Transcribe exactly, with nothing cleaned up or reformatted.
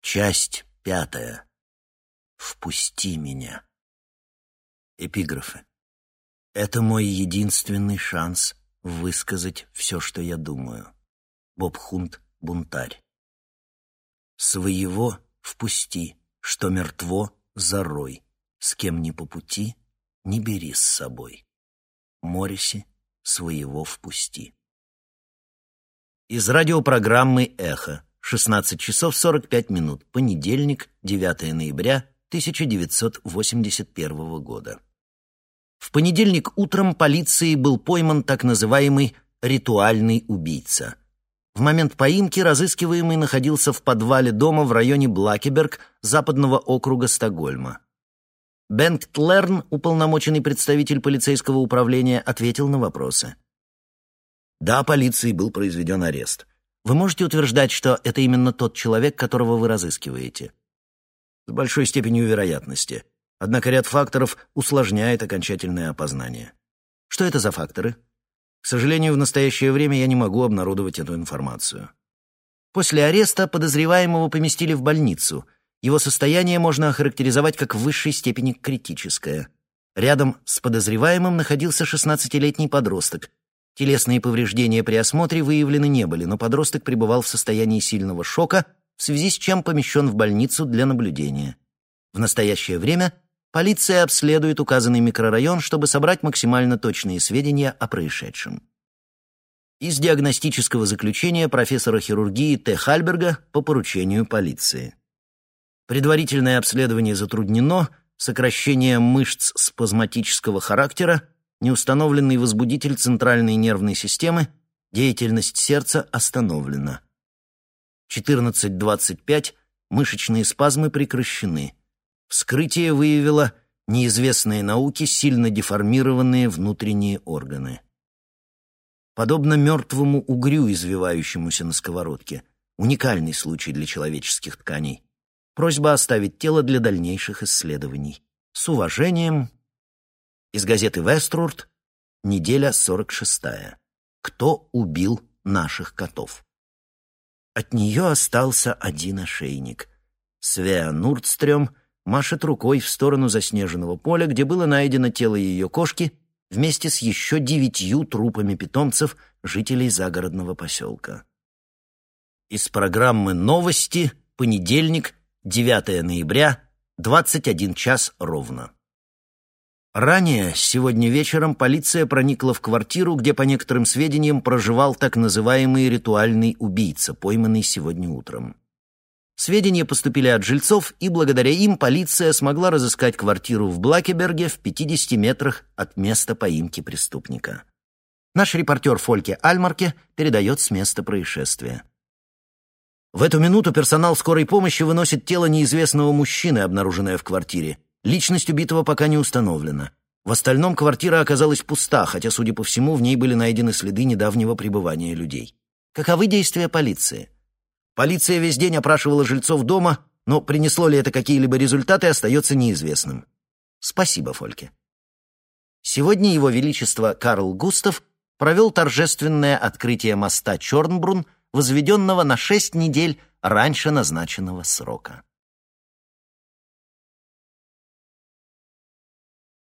Часть пятая. Впусти меня. Эпиграфы. Это мой единственный шанс высказать все, что я думаю. Боб Хунт, бунтарь. Своего впусти, что мертво зарой. С кем ни по пути, не бери с собой. Морриси, своего впусти. Из радиопрограммы «Эхо». шестнадцать часов сорок пять минут. Понедельник, девятое ноября тысяча девятьсот восемьдесят первого года. В понедельник утром полицией был пойман так называемый «ритуальный убийца». В момент поимки разыскиваемый находился в подвале дома в районе Блакеберг, западного округа Стокгольма. Бенgt Лерн, уполномоченный представитель полицейского управления, ответил на вопросы. Да, полицией был произведен арест. Вы можете утверждать, что это именно тот человек, которого вы разыскиваете? С большой степенью вероятности. Однако ряд факторов усложняет окончательное опознание. Что это за факторы? К сожалению, в настоящее время я не могу обнародовать эту информацию. После ареста подозреваемого поместили в больницу. Его состояние можно охарактеризовать как в высшей степени критическое. Рядом с подозреваемым находился шестнадцатилетний подросток. Телесные повреждения при осмотре выявлены не были, но подросток пребывал в состоянии сильного шока, в связи с чем помещен в больницу для наблюдения. В настоящее время полиция обследует указанный микрорайон, чтобы собрать максимально точные сведения о происшедшем. Из диагностического заключения профессора хирургии Т. Хальберга по поручению полиции. Предварительное обследование затруднено, сокращение мышц спазматического характера, неустановленный возбудитель центральной нервной системы, деятельность сердца остановлена. четырнадцать двадцать пять мышечные спазмы прекращены. Вскрытие выявило неизвестные науке сильно деформированные внутренние органы. Подобно мертвому угрю, извивающемуся на сковородке, уникальный случай для человеческих тканей. Просьба оставить тело для дальнейших исследований. С уважением. Из газеты «Веструрд», неделя сорок шестая. Кто убил наших котов? От нее остался один ошейник. Свеа Нурдстрём машет рукой в сторону заснеженного поля, где было найдено тело ее кошки вместе с еще девятью трупами питомцев, жителей загородного поселка. Из программы «Новости», понедельник, девятое ноября, двадцать один час ровно. Ранее, сегодня вечером, полиция проникла в квартиру, где, по некоторым сведениям, проживал так называемый ритуальный убийца, пойманный сегодня утром. Сведения поступили от жильцов, и благодаря им полиция смогла разыскать квартиру в Блакеберге в пятидесяти метрах от места поимки преступника. Наш репортер Фольке Альмарке передает с места происшествия. В эту минуту персонал скорой помощи выносит тело неизвестного мужчины, обнаруженное в квартире. Личность убитого пока не установлена. В остальном квартира оказалась пуста, хотя, судя по всему, в ней были найдены следы недавнего пребывания людей. Каковы действия полиции? Полиция весь день опрашивала жильцов дома, но принесло ли это какие-либо результаты, остается неизвестным. Спасибо, Фольке. Сегодня Его Величество Карл Густав провел торжественное открытие моста Чорнбрунн, возведенного на шесть недель раньше назначенного срока.